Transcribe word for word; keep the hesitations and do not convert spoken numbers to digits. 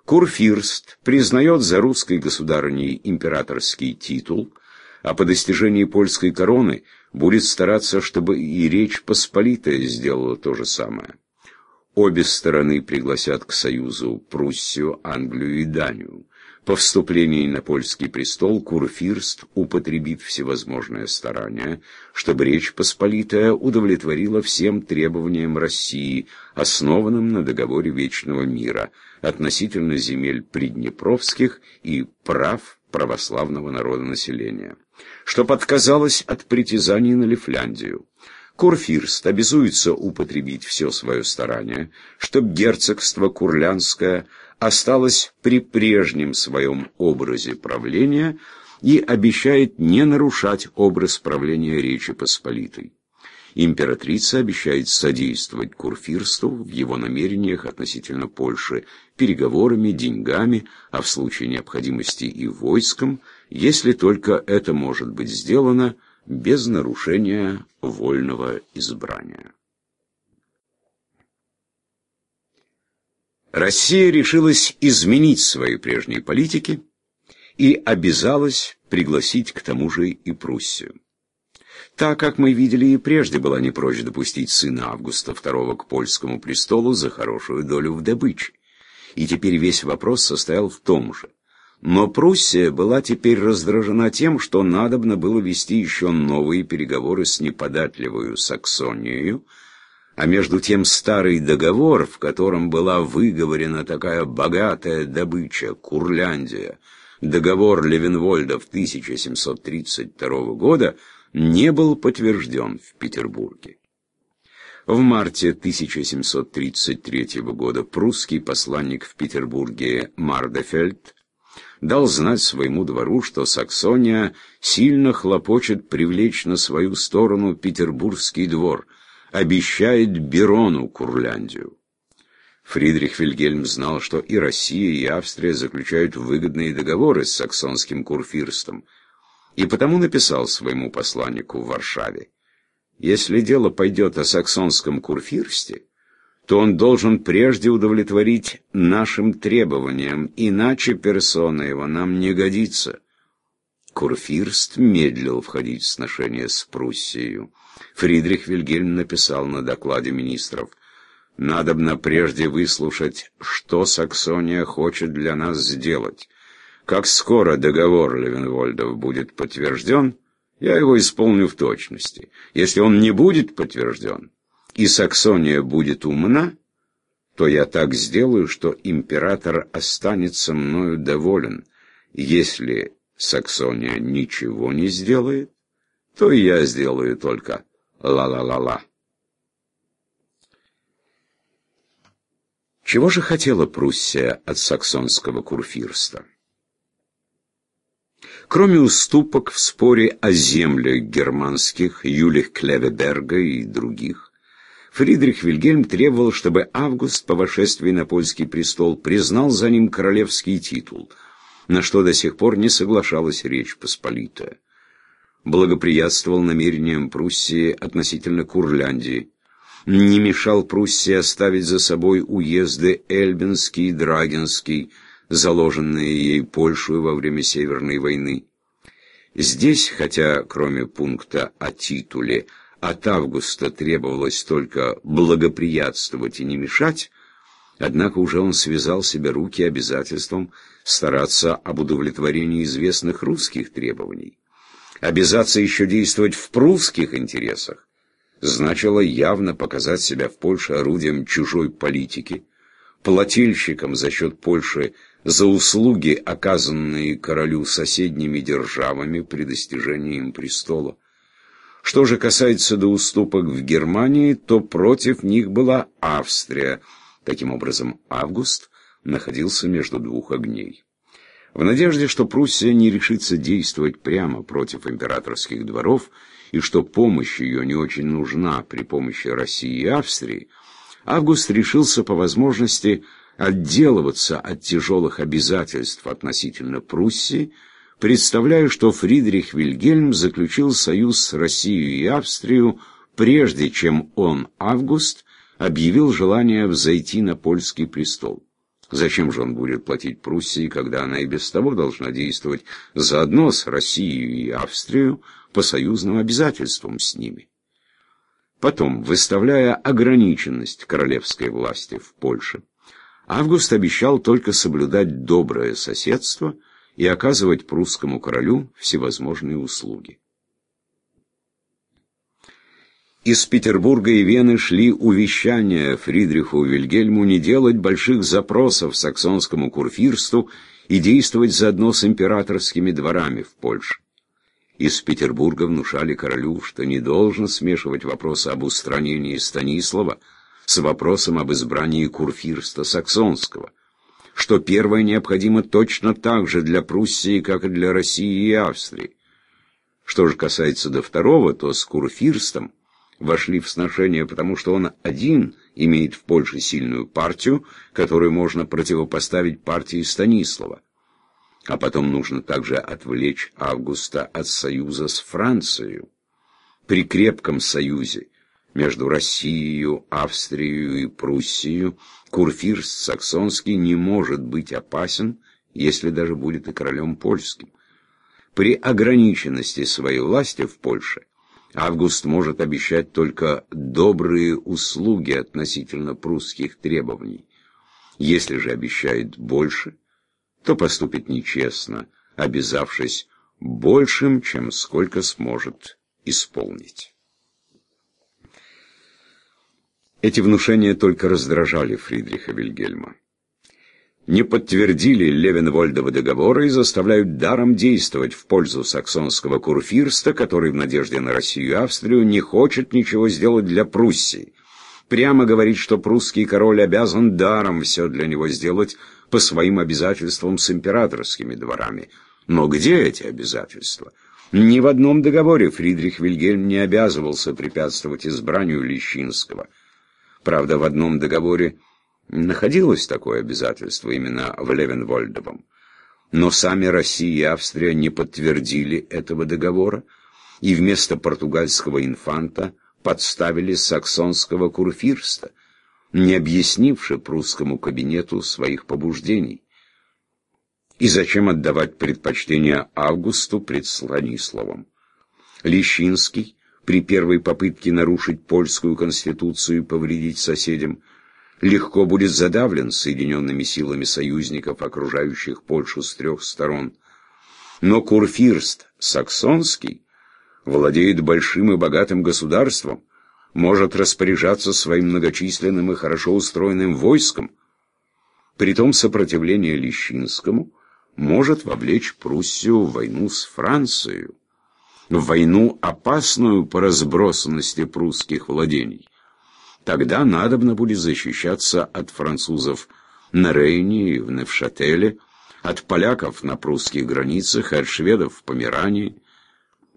Курфюрст признает за русской государыней императорский титул, а по достижении польской короны будет стараться, чтобы и Речь Посполитая сделала то же самое. Обе стороны пригласят к союзу Пруссию, Англию и Данию. По вступлении на польский престол Курфюрст употребит всевозможные старания, чтобы Речь Посполитая удовлетворила всем требованиям России, основанным на договоре Вечного мира, относительно земель приднепровских и прав православного народонаселения, чтоб отказалась от притязаний на Лифляндию. Курфюрст обязуется употребить все свое старание, чтоб герцогство Курлянское осталось при прежнем своем образе правления и обещает не нарушать образ правления Речи Посполитой. Императрица обещает содействовать Курфюрсту в его намерениях относительно Польши переговорами, деньгами, а в случае необходимости и войском, если только это может быть сделано без нарушения вольного избрания. Россия решилась изменить свои прежние политики и обязалась пригласить к тому же и Пруссию. Та, как мы видели, и прежде была не прочь допустить сына Августа второго к польскому престолу за хорошую долю в добыче. И теперь весь вопрос состоял в том же. Но Пруссия была теперь раздражена тем, что надобно было вести еще новые переговоры с неподатливою Саксонией, а между тем старый договор, в котором была выговорена такая богатая добыча, Курляндия, договор Левенвольда в тысяча семьсот тридцать второго года, не был подтвержден в Петербурге. В марте тысяча семьсот тридцать третьего года прусский посланник в Петербурге Мардефельд дал знать своему двору, что Саксония сильно хлопочет привлечь на свою сторону Петербургский двор, обещает Берону Курляндию. Фридрих Вильгельм знал, что и Россия, и Австрия заключают выгодные договоры с саксонским курфюрстом, и потому написал своему посланнику в Варшаве: если дело пойдет о саксонском курфюрсте, то он должен прежде удовлетворить нашим требованиям, иначе персона его нам не годится. Курфюрст медлил входить в сношение с Пруссией. Фридрих Вильгельм написал на докладе министров: надобно прежде выслушать, что Саксония хочет для нас сделать. Как скоро договор Левенвольдов будет подтвержден, я его исполню в точности. Если он не будет подтвержден, и Саксония будет умна, то я так сделаю, что император останется мною доволен. Если Саксония ничего не сделает, то и я сделаю только ла-ла-ла-ла. Чего же хотела Пруссия от саксонского курфюрста? Кроме уступок в споре о землях германских, Юлих Клевеберга и других, Фридрих Вильгельм требовал, чтобы Август по вошествии на польский престол признал за ним королевский титул, на что до сих пор не соглашалась Речь Посполитая. Благоприятствовал намерениям Пруссии относительно Курляндии, не мешал Пруссии оставить за собой уезды Эльбинский и Драгинский, заложенные ей Польшей во время Северной войны. Здесь, хотя кроме пункта о титуле от Августа требовалось только благоприятствовать и не мешать, однако уже он связал себе руки обязательством стараться об удовлетворении известных русских требований. Обязаться еще действовать в прусских интересах значило явно показать себя в Польше орудием чужой политики, плательщиком за счет Польши за услуги, оказанные королю соседними державами при достижении им престола. Что же касается до уступок в Германии, то против них была Австрия. Таким образом, Август находился между двух огней. В надежде, что Пруссия не решится действовать прямо против императорских дворов и что помощь ее не очень нужна при помощи России и Австрии, Август решился по возможности отделываться от тяжелых обязательств относительно Пруссии, представляя, что Фридрих Вильгельм заключил союз с Россией и Австрией, прежде чем он, Август, объявил желание взойти на польский престол. Зачем же он будет платить Пруссии, когда она и без того должна действовать заодно с Россией и Австрией по союзным обязательствам с ними? Потом, выставляя ограниченность королевской власти в Польше, Август обещал только соблюдать доброе соседство и оказывать прусскому королю всевозможные услуги. Из Петербурга и Вены шли увещания Фридриху Вильгельму не делать больших запросов саксонскому курфюрсту и действовать заодно с императорскими дворами в Польше. Из Петербурга внушали королю, что не должно смешивать вопросы об устранении Станислава с вопросом об избрании курфюрста саксонского, что первое необходимо точно так же для Пруссии, как и для России и Австрии. Что же касается до второго, то с курфюрстом вошли в сношение, потому что он один имеет в Польше сильную партию, которую можно противопоставить партии Станислава. А потом нужно также отвлечь Августа от союза с Францией. При крепком союзе между Россией, Австрией и Пруссией курфюрст саксонский не может быть опасен, если даже будет и королем польским. При ограниченности своей власти в Польше Август может обещать только добрые услуги относительно прусских требований. Если же обещает больше, то поступит нечестно, обязавшись большим, чем сколько сможет исполнить. Эти внушения только раздражали Фридриха Вильгельма. Не подтвердили Левенвольдова договора и заставляют даром действовать в пользу саксонского курфюрста, который в надежде на Россию и Австрию не хочет ничего сделать для Пруссии. Прямо говорит, что прусский король обязан даром все для него сделать по своим обязательствам с императорскими дворами. Но где эти обязательства? Ни в одном договоре Фридрих Вильгельм не обязывался препятствовать избранию Лещинского. Правда, в одном договоре находилось такое обязательство именно в Левенвольдовом. Но сами Россия и Австрия не подтвердили этого договора, и вместо португальского инфанта подставили саксонского курфюрста, не объяснивши прусскому кабинету своих побуждений. И зачем отдавать предпочтение Августу пред Станиславом? Лещинский при первой попытке нарушить польскую конституцию и повредить соседям легко будет задавлен соединенными силами союзников, окружающих Польшу с трех сторон. Но курфюрст саксонский владеет большим и богатым государством, может распоряжаться своим многочисленным и хорошо устроенным войском. Притом сопротивление Лещинскому может вовлечь Пруссию в войну с Францией, в войну, опасную по разбросанности прусских владений. Тогда надобно будет защищаться от французов на Рейне и в Невшателе, от поляков на прусских границах, от шведов в Померании.